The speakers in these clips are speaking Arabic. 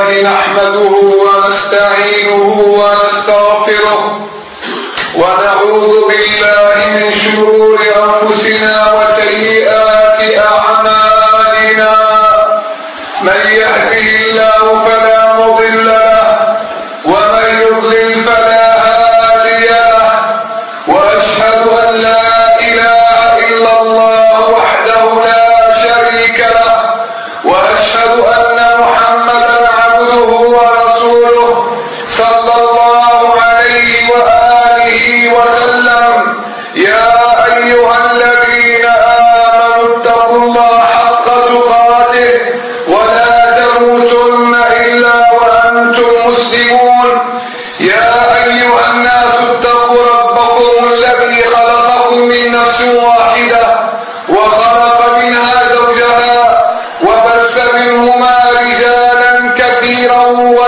الله نحمده ونستعينه ونستغفره ونعوذ بالله من شرور أنفسنا وسيئات أعمالنا. من يهده الله فلا مضل له ومن يضلل فلا هادي له، وأشهد أن لا إله إلا الله وحده لا شريك له، وأشهد أن محمدا عبده ورسوله صلى الله عليه وآله وسلم. يا أيها الذين آمنوا اتقوا الله حق تقاته ولا تموتن إلا وأنتم مسلمون. يا أيها الناس اتقوا ربكم الذي خلقكم من نفس واحدة وخلق منها زوجها وبث منهما رجالا كثيرا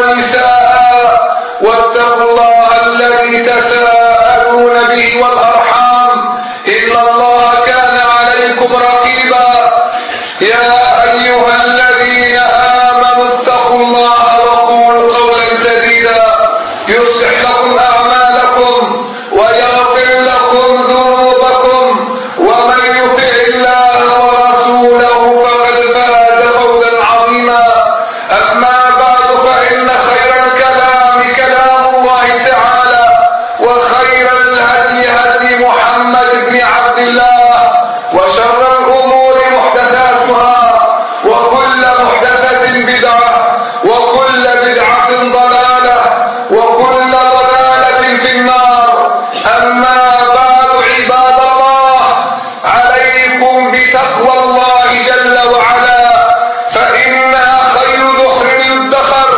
ونساء، واتقوا الله الذي تساءلون به والأرحام إن الله كان عليكم رقيبا. يا أيها الذين آمنوا اتقوا الله وقولوا قولا سديدا يصلح لكم أعمالكم ويغفر لكم ذنوبكم، ومن يطع الله ورسوله فقد فاز فوزا عظيما. أما بعد، فإن خير الكلام كلام الله تعالى، وخير الهدي هدي محمد بن عبد الله، وشر الأمور محدثاتها، وكل محدثة بدعة، وكل بدعة ضلالة، وكل ضلالة في النار. أما بعد، عباد الله، عليكم بتقوى الله جل وعلا، فإنها خير ذخر يدخر،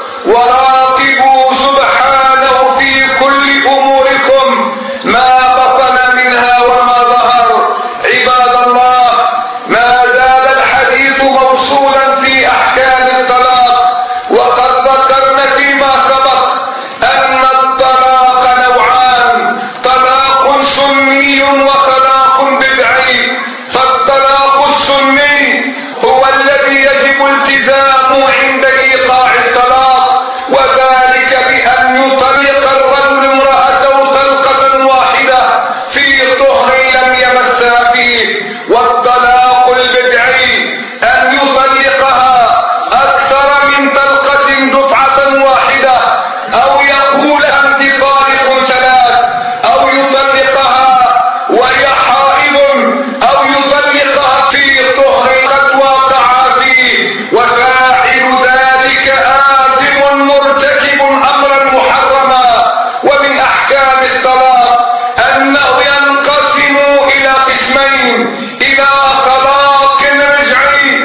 وراقبوا سبحانه في كل أموركم ما بطن منها وما ظهر. عباد الله، ما زال الحديث موصولا في أحكام الطلاق، وقد ذكرنا فيما سبق أن الطلاق نوعان: طلاق سني وطلاق بدعي. فالطلاق السني هو الذي يجب التزامه عند إيقاع الطلاق، وذلك بأن يطلق الرجل امرأته طلقة واحدة في طهر لم يمسها فيه. والطلاق البدعي أن يطلقها أكثر من طلقة دفعة واحدة، أو يقول أنت طالق ثلاث، أو يطلقها وهي حائض، أو يطلقها في طهر قد وقع فيه. وفاعل ذلك آثم مرتكب أمرا محرما. ومن أحكام الطلاق أنه ينقسم إلى قسمين: إلى طلاق رجعي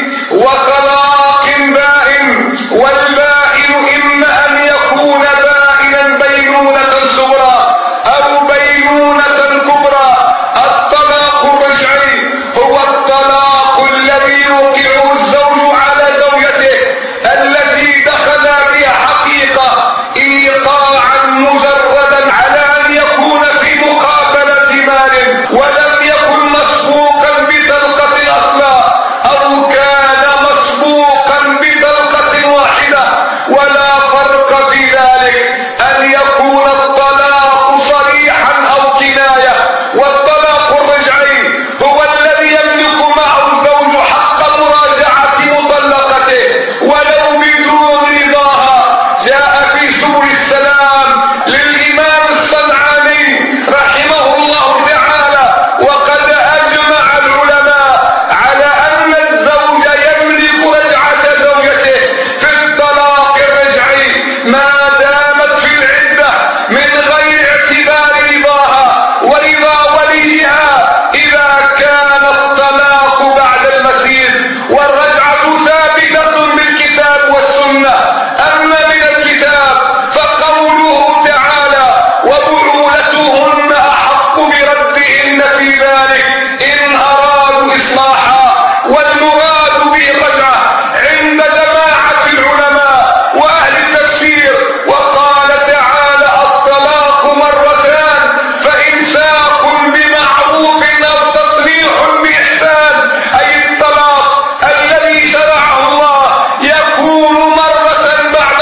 وطلاق بائن. والبائن إما أن يكون بائنا بينونة صغرى أو بينونة كبرى. الطلاق الرجعي هو الطلاق الذي يوقع الزوج على زوجته التي دخل بها حقيقة إيقاعا مجردا على أن يكون في مقابلة مال، ولم يكن مسبوقا بطلقة أصلا، أو كان مسبوقا بطلقة واحدة. ولا فرق في ذلك أن يكون الطلاق صريحا أو كناية. والطلاق الرجعي هو الذي يملك معه الزوج حق مراجعة مطلقته ولو بدون رضاها. جاء في سبل السلام للإمام الصنعاني رحمه الله تعالى: وقد أجمع العلماء على أن الزوج يملك رجعة زوجته في الطلاق الرجعي ما دامت في العدة من غير اعتبار رضاها ورضا وليها، إذا كان الطلاق بعد المسير. والرجعة ثابتة بالكتاب والسنة. أما من الكتاب فقوله تعالى: وبعولتهن أحق بردهن في ذلك إن أرادوا إصلاحا. والمراد به الرجعة عند جماعة العلماء وأهل التفسير. وقال تعالى: الطلاق مرتان فإمساك بمعروف أو تسريح بإحسان. أي الطلاق الذي شرعه الله يكون مرة بعد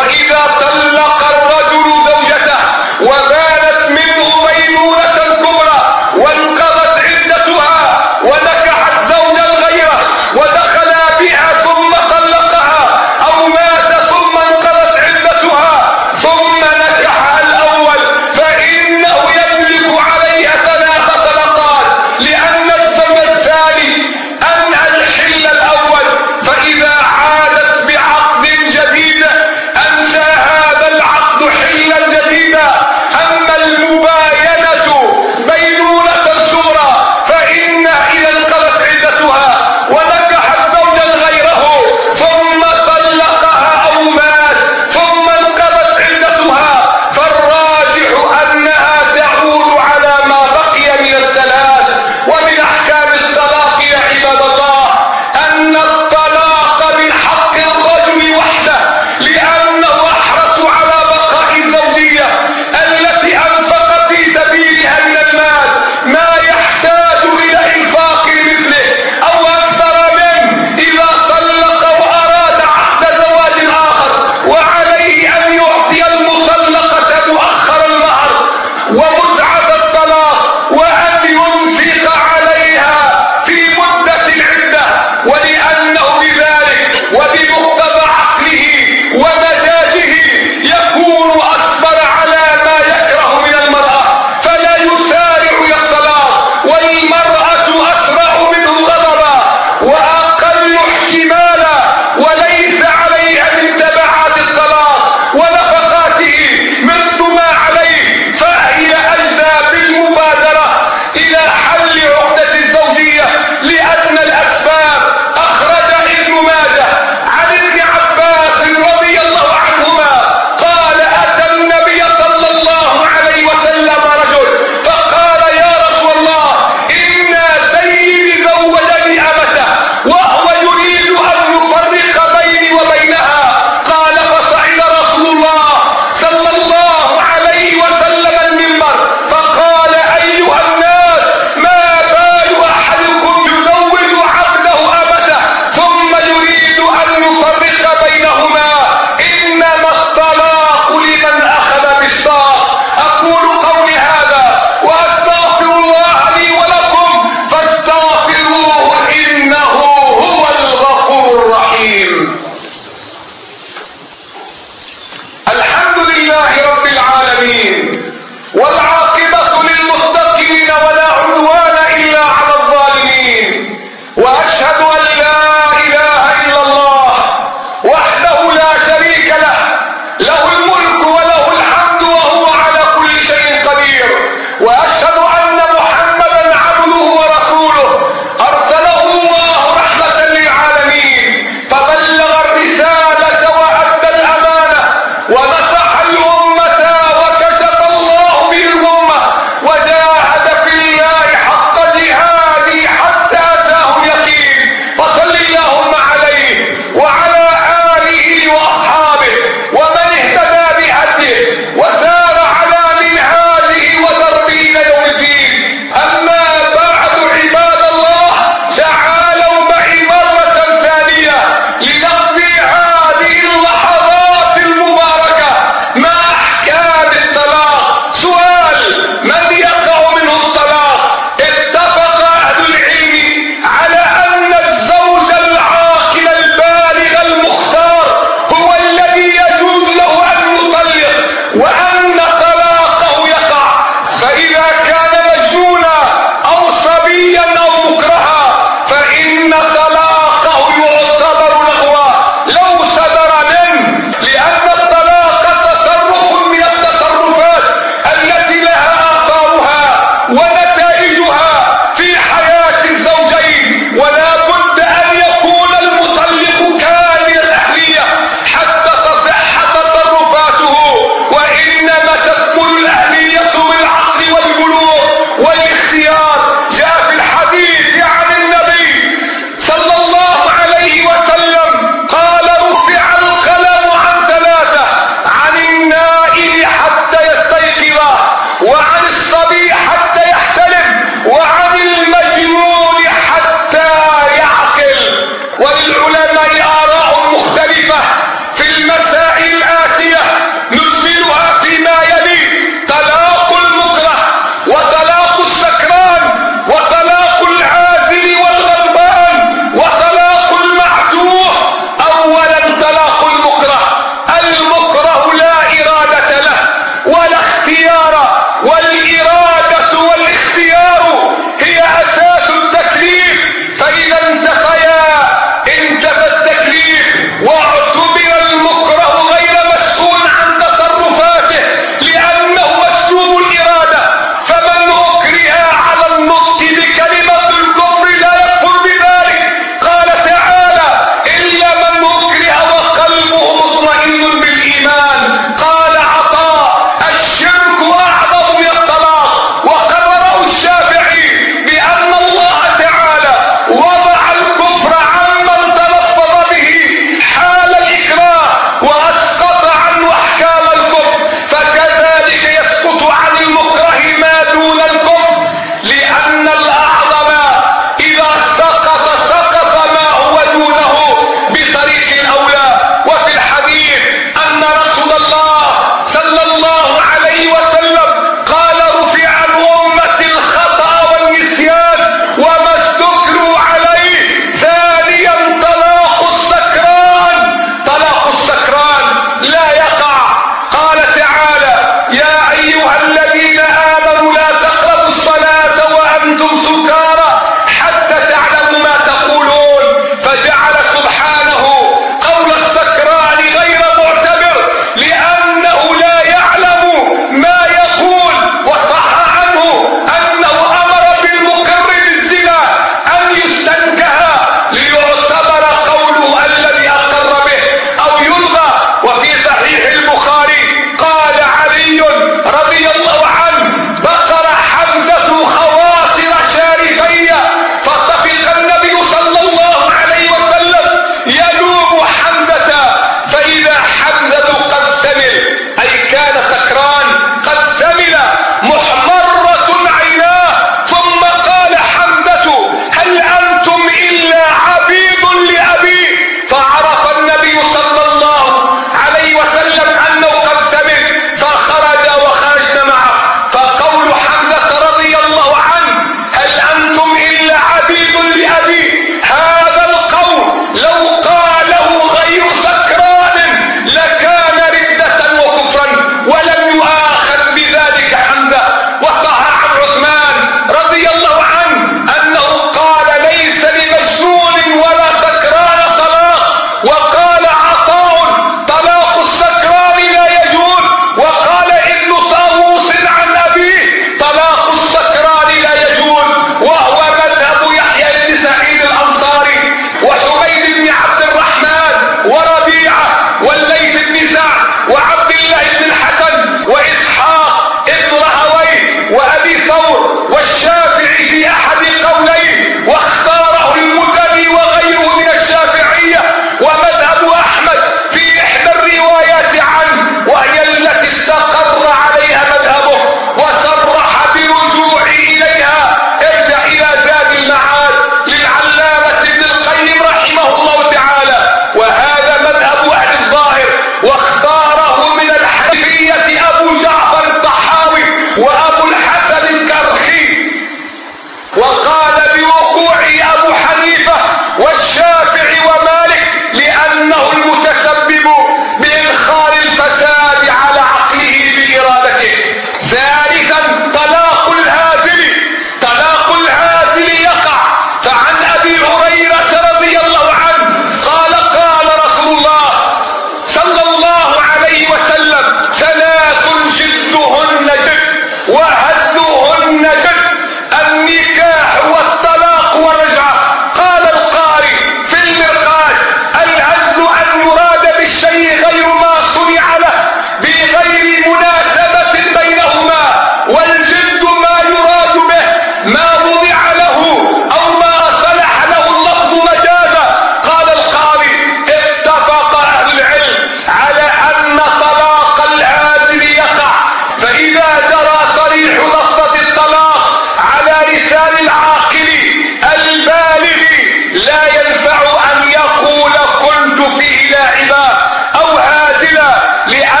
لا ينفع أن يقول كنت فيه لاعبا أو هازلا، لأن